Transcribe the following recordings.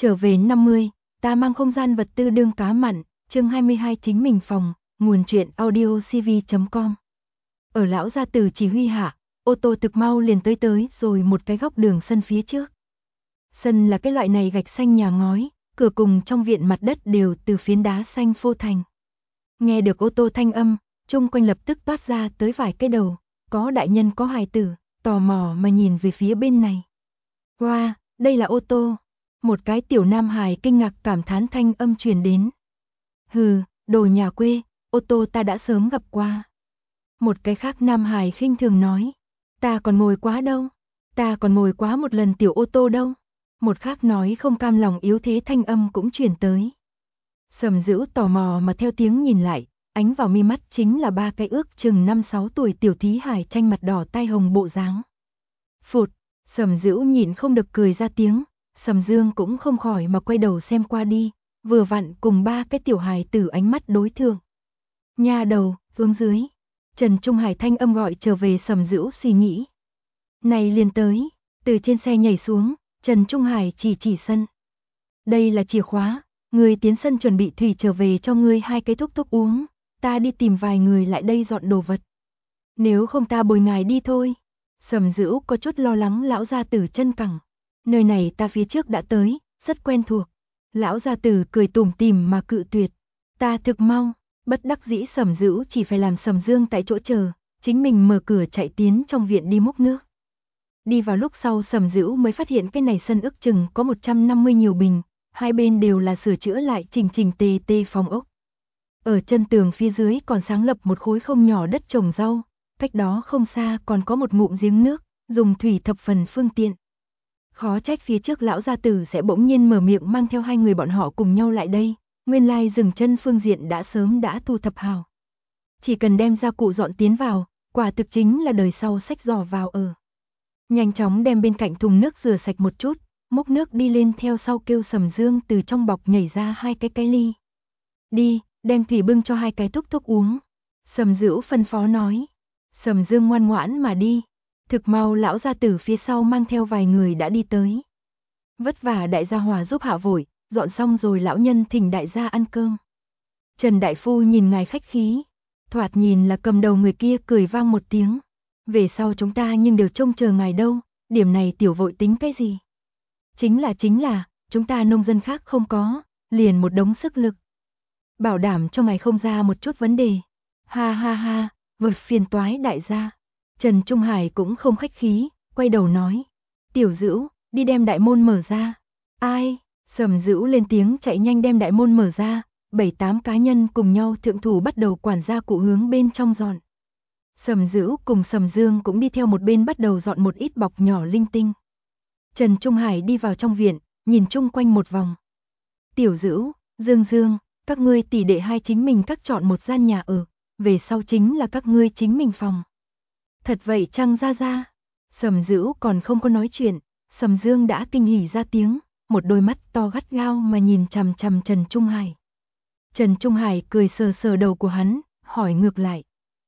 Trở về 50, ta mang không gian vật tư đương cá mặn, chương 22 chính mình phòng, nguồn truyện audiocv.com. Ở lão gia tử chỉ huy hạ, ô tô thực mau liền tới rồi một cái góc đường sân phía trước. Sân là cái loại này gạch xanh nhà ngói, cửa cùng trong viện mặt đất đều từ phiến đá xanh phô thành. Nghe được ô tô thanh âm, chung quanh lập tức toát ra tới vài cái đầu, có đại nhân có hài tử, tò mò mà nhìn về phía bên này. Wow, đây là ô tô. Một cái tiểu nam hài kinh ngạc cảm thán thanh âm truyền đến. Hừ, đồ nhà quê, ô tô ta đã sớm gặp qua. Một cái khác nam hài khinh thường nói. Ta còn ngồi quá đâu. Ta còn ngồi quá một lần tiểu ô tô đâu. Một khác nói không cam lòng yếu thế thanh âm cũng truyền tới. Sầm Dữu tò mò mà theo tiếng nhìn lại, ánh vào mi mắt chính là ba cái ước chừng 5-6 tuổi tiểu thí hài tranh mặt đỏ tai hồng bộ dáng. Phụt, Sầm Dữu nhịn không được cười ra tiếng, Sầm Dương cũng không khỏi mà quay đầu xem qua đi, vừa vặn cùng ba cái tiểu hài tử ánh mắt đối thương. Nha đầu, xuống dưới. Trần Trung Hải thanh âm gọi trở về Sầm Dữu suy nghĩ. Này liền tới, từ trên xe nhảy xuống, Trần Trung Hải chỉ sân. Đây là chìa khóa, ngươi tiến sân chuẩn bị thủy trở về cho ngươi hai cái thúc uống, ta đi tìm vài người lại đây dọn đồ vật. Nếu không ta bồi ngài đi thôi. Sầm Dữu có chút lo lắng lão gia tử chân cẳng. Nơi này ta phía trước đã tới, rất quen thuộc. Lão gia tử cười tủm tỉm mà cự tuyệt. Ta thực mau, bất đắc dĩ Sầm Dữu chỉ phải làm Sầm Dương tại chỗ chờ, chính mình mở cửa chạy tiến trong viện đi múc nước. Đi vào lúc sau Sầm Dữu mới phát hiện cái này sân ước chừng có 150 nhiều bình, hai bên đều là sửa chữa lại chỉnh tề phòng ốc. Ở chân tường phía dưới còn sáng lập một khối không nhỏ đất trồng rau, cách đó không xa còn có một ngụm giếng nước, dùng thủy thập phần phương tiện. Khó trách phía trước lão gia tử sẽ bỗng nhiên mở miệng mang theo hai người bọn họ cùng nhau lại đây, nguyên lai dừng chân phương diện đã sớm đã thu thập hào. Chỉ cần đem gia cụ dọn tiến vào, quả thực chính là đời sau xách giỏ vào ở. Nhanh chóng đem bên cạnh thùng nước rửa sạch một chút, múc nước đi lên theo sau kêu Sầm Dương từ trong bọc nhảy ra hai cái ly. Đi, đem thủy bưng cho hai cái thúc uống. Sầm Dữu phân phó nói. Sầm Dương ngoan ngoãn mà đi. Thực mau lão gia tử phía sau mang theo vài người đã đi tới. Vất vả đại gia Hòa giúp hạ vội, dọn xong rồi lão nhân thỉnh đại gia ăn cơm. Trần đại phu nhìn ngài khách khí, thoạt nhìn là cầm đầu người kia cười vang một tiếng. Về sau chúng ta nhưng đều trông chờ ngài đâu, điểm này tiểu vội tính cái gì? Chính là, chúng ta nông dân khác không có, liền một đống sức lực. Bảo đảm cho ngài không ra một chút vấn đề. Ha, vượt phiền toái đại gia. Trần Trung Hải cũng không khách khí, quay đầu nói. Tiểu Dữu, đi đem đại môn mở ra. Ai? Sầm Dữu lên tiếng chạy nhanh đem đại môn mở ra, 7-8 cá nhân cùng nhau thượng thủ bắt đầu quản gia cụ hướng bên trong dọn. Sầm Dữu cùng Sầm Dương cũng đi theo một bên bắt đầu dọn một ít bọc nhỏ linh tinh. Trần Trung Hải đi vào trong viện, nhìn chung quanh một vòng. Tiểu Dữu, Dương, các ngươi tỷ đệ hai chính mình các chọn một gian nhà ở, về sau chính là các ngươi chính mình phòng. Thật vậy chăng ra? Sầm Dữu còn không có nói chuyện, Sầm Dương đã kinh hỉ ra tiếng, một đôi mắt to gắt gao mà nhìn chằm chằm Trần Trung Hải. Trần Trung Hải cười sờ đầu của hắn, hỏi ngược lại.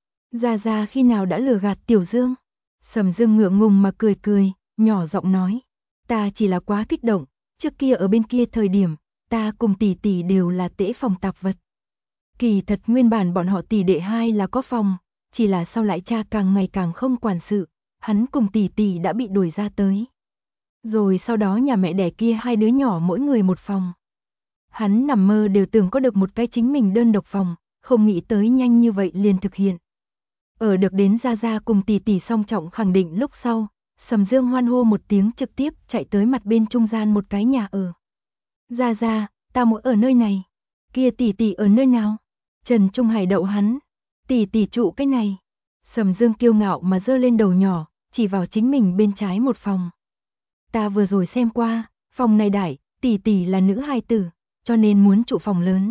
Ra khi nào đã lừa gạt Tiểu Dương? Sầm Dương ngượng ngùng mà cười, nhỏ giọng nói. Ta chỉ là quá kích động, trước kia ở bên kia thời điểm, ta cùng tỷ tỷ đều là tễ phòng tạp vật. Kỳ thật nguyên bản bọn họ tỷ đệ hai là có phòng, chỉ là sau lại cha càng ngày càng không quản sự, hắn cùng tỷ tỷ đã bị đuổi ra tới. Rồi sau đó nhà mẹ đẻ kia hai đứa nhỏ mỗi người một phòng. Hắn nằm mơ đều tưởng có được một cái chính mình đơn độc phòng, không nghĩ tới nhanh như vậy liền thực hiện. Ở được đến Gia cùng tỷ tỷ song trọng khẳng định lúc sau, Sầm Dương hoan hô một tiếng trực tiếp chạy tới mặt bên trung gian một cái nhà ở. Gia, ta muốn ở nơi này. Kia tỷ ở nơi nào? Trần Trung Hải đậu hắn. Tỷ trụ cái này. Sầm Dương kiêu ngạo mà giơ lên đầu nhỏ, chỉ vào chính mình bên trái một phòng. Ta vừa rồi xem qua, phòng này đại, tỷ là nữ hài tử, cho nên muốn trụ phòng lớn.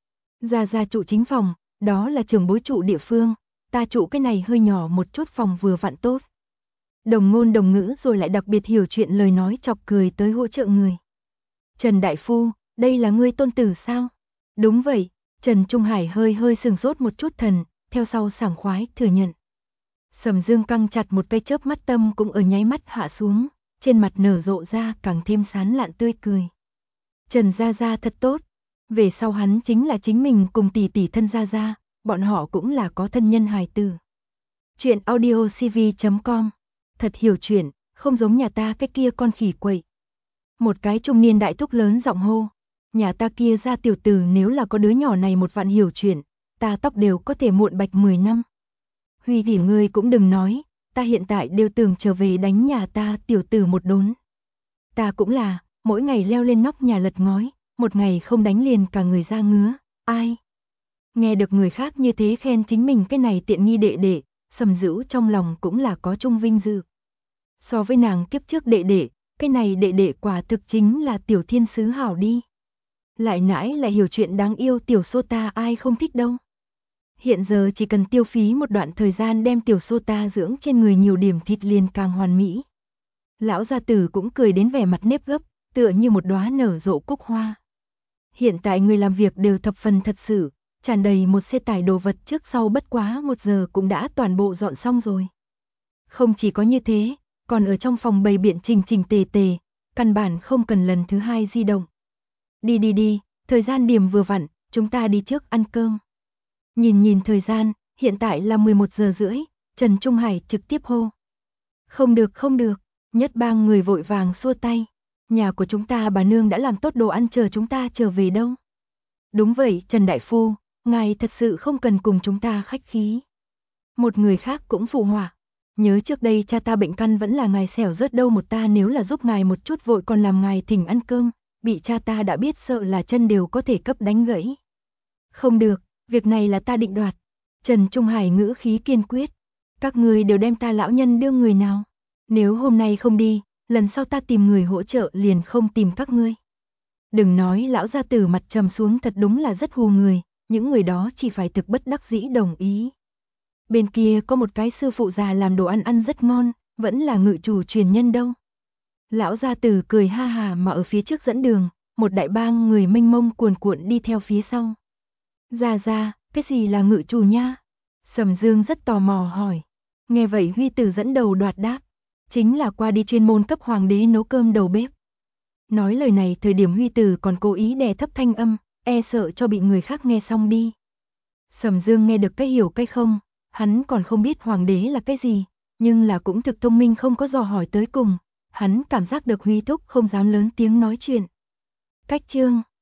Gia trụ chính phòng, đó là trưởng bối trụ địa phương, ta trụ cái này hơi nhỏ một chút phòng vừa vặn tốt. Đồng ngôn đồng ngữ rồi lại đặc biệt hiểu chuyện lời nói chọc cười tới hỗ trợ người. Trần đại phu, đây là ngươi tôn tử sao? Đúng vậy, Trần Trung Hải hơi sừng sốt một chút thần, theo sau sảng khoái thừa nhận. Sầm Dương căng chặt một cây chớp mắt tâm cũng ở nháy mắt hạ xuống, trên mặt nở rộ ra càng thêm sán lạn tươi cười. Trần Gia Gia thật tốt. Về sau hắn chính là chính mình cùng tỷ tỷ thân Gia Gia, bọn họ cũng là có thân nhân hài tử. Chuyện audiocv.com. Thật hiểu chuyện, không giống nhà ta cái kia con khỉ quậy. Một cái trung niên đại thúc lớn giọng hô. Nhà ta kia ra tiểu tử nếu là có đứa nhỏ này một vạn hiểu chuyện, ta tóc đều có thể muộn bạch 10 năm. Huy tỷ ngươi cũng đừng nói, ta hiện tại đều tưởng trở về đánh nhà ta tiểu tử một đốn. Ta cũng là, mỗi ngày leo lên nóc nhà lật ngói, một ngày không đánh liền cả người ra ngứa, ai. Nghe được người khác như thế khen chính mình cái này tiện nghi đệ đệ, Sầm Dữ trong lòng cũng là có chung vinh dự. So với nàng kiếp trước đệ đệ, cái này đệ đệ quả thực chính là tiểu thiên sứ hảo đi. Lại nãi lại hiểu chuyện đáng yêu tiểu sô ta ai không thích đâu. Hiện giờ chỉ cần tiêu phí một đoạn thời gian đem tiểu sô ta dưỡng trên người nhiều điểm thịt liền càng hoàn mỹ. Lão gia tử cũng cười đến vẻ mặt nếp gấp, tựa như một đóa nở rộ cúc hoa. Hiện tại người làm việc đều thập phần thật sự, tràn đầy một xe tải đồ vật trước sau bất quá 1 giờ cũng đã toàn bộ dọn xong rồi. Không chỉ có như thế, còn ở trong phòng bày biện chỉnh chỉnh tề tề, căn bản không cần lần thứ hai di động. Đi, thời gian điểm vừa vặn, chúng ta đi trước ăn cơm. Nhìn thời gian, hiện tại là 11 giờ rưỡi, Trần Trung Hải trực tiếp hô. Không được, Nhất Bang người vội vàng xua tay. Nhà của chúng ta bà nương đã làm tốt đồ ăn chờ chúng ta trở về đâu. Đúng vậy Trần Đại Phu, ngài thật sự không cần cùng chúng ta khách khí. Một người khác cũng phụ họa. Nhớ trước đây cha ta bệnh căn vẫn là ngài xẻo rớt đâu một ta nếu là giúp ngài một chút vội còn làm ngài thỉnh ăn cơm, bị cha ta đã biết sợ là chân đều có thể cấp đánh gãy. Không được, việc này là ta định đoạt. Trần Trung Hải ngữ khí kiên quyết. Các người đều đem ta lão nhân đưa người nào. Nếu hôm nay không đi, lần sau ta tìm người hỗ trợ liền không tìm các ngươi. Đừng nói lão gia tử mặt trầm xuống thật đúng là rất hù người, những người đó chỉ phải thực bất đắc dĩ đồng ý. Bên kia có một cái sư phụ già làm đồ ăn rất ngon, vẫn là ngự chủ truyền nhân đâu. Lão gia tử cười ha hà mà ở phía trước dẫn đường, một đại bang người mênh mông cuồn cuộn đi theo phía sau. Ra, cái gì là ngự chủ nha? Sầm Dương rất tò mò hỏi. Nghe vậy Huy Tử dẫn đầu đoạt đáp. Chính là qua đi chuyên môn cấp hoàng đế nấu cơm đầu bếp. Nói lời này thời điểm Huy Tử còn cố ý đè thấp thanh âm, e sợ cho bị người khác nghe xong đi. Sầm Dương nghe được cái hiểu cái không, hắn còn không biết hoàng đế là cái gì, nhưng là cũng thực thông minh không có dò hỏi tới cùng, hắn cảm giác được Huy Thúc không dám lớn tiếng nói chuyện. Cách chương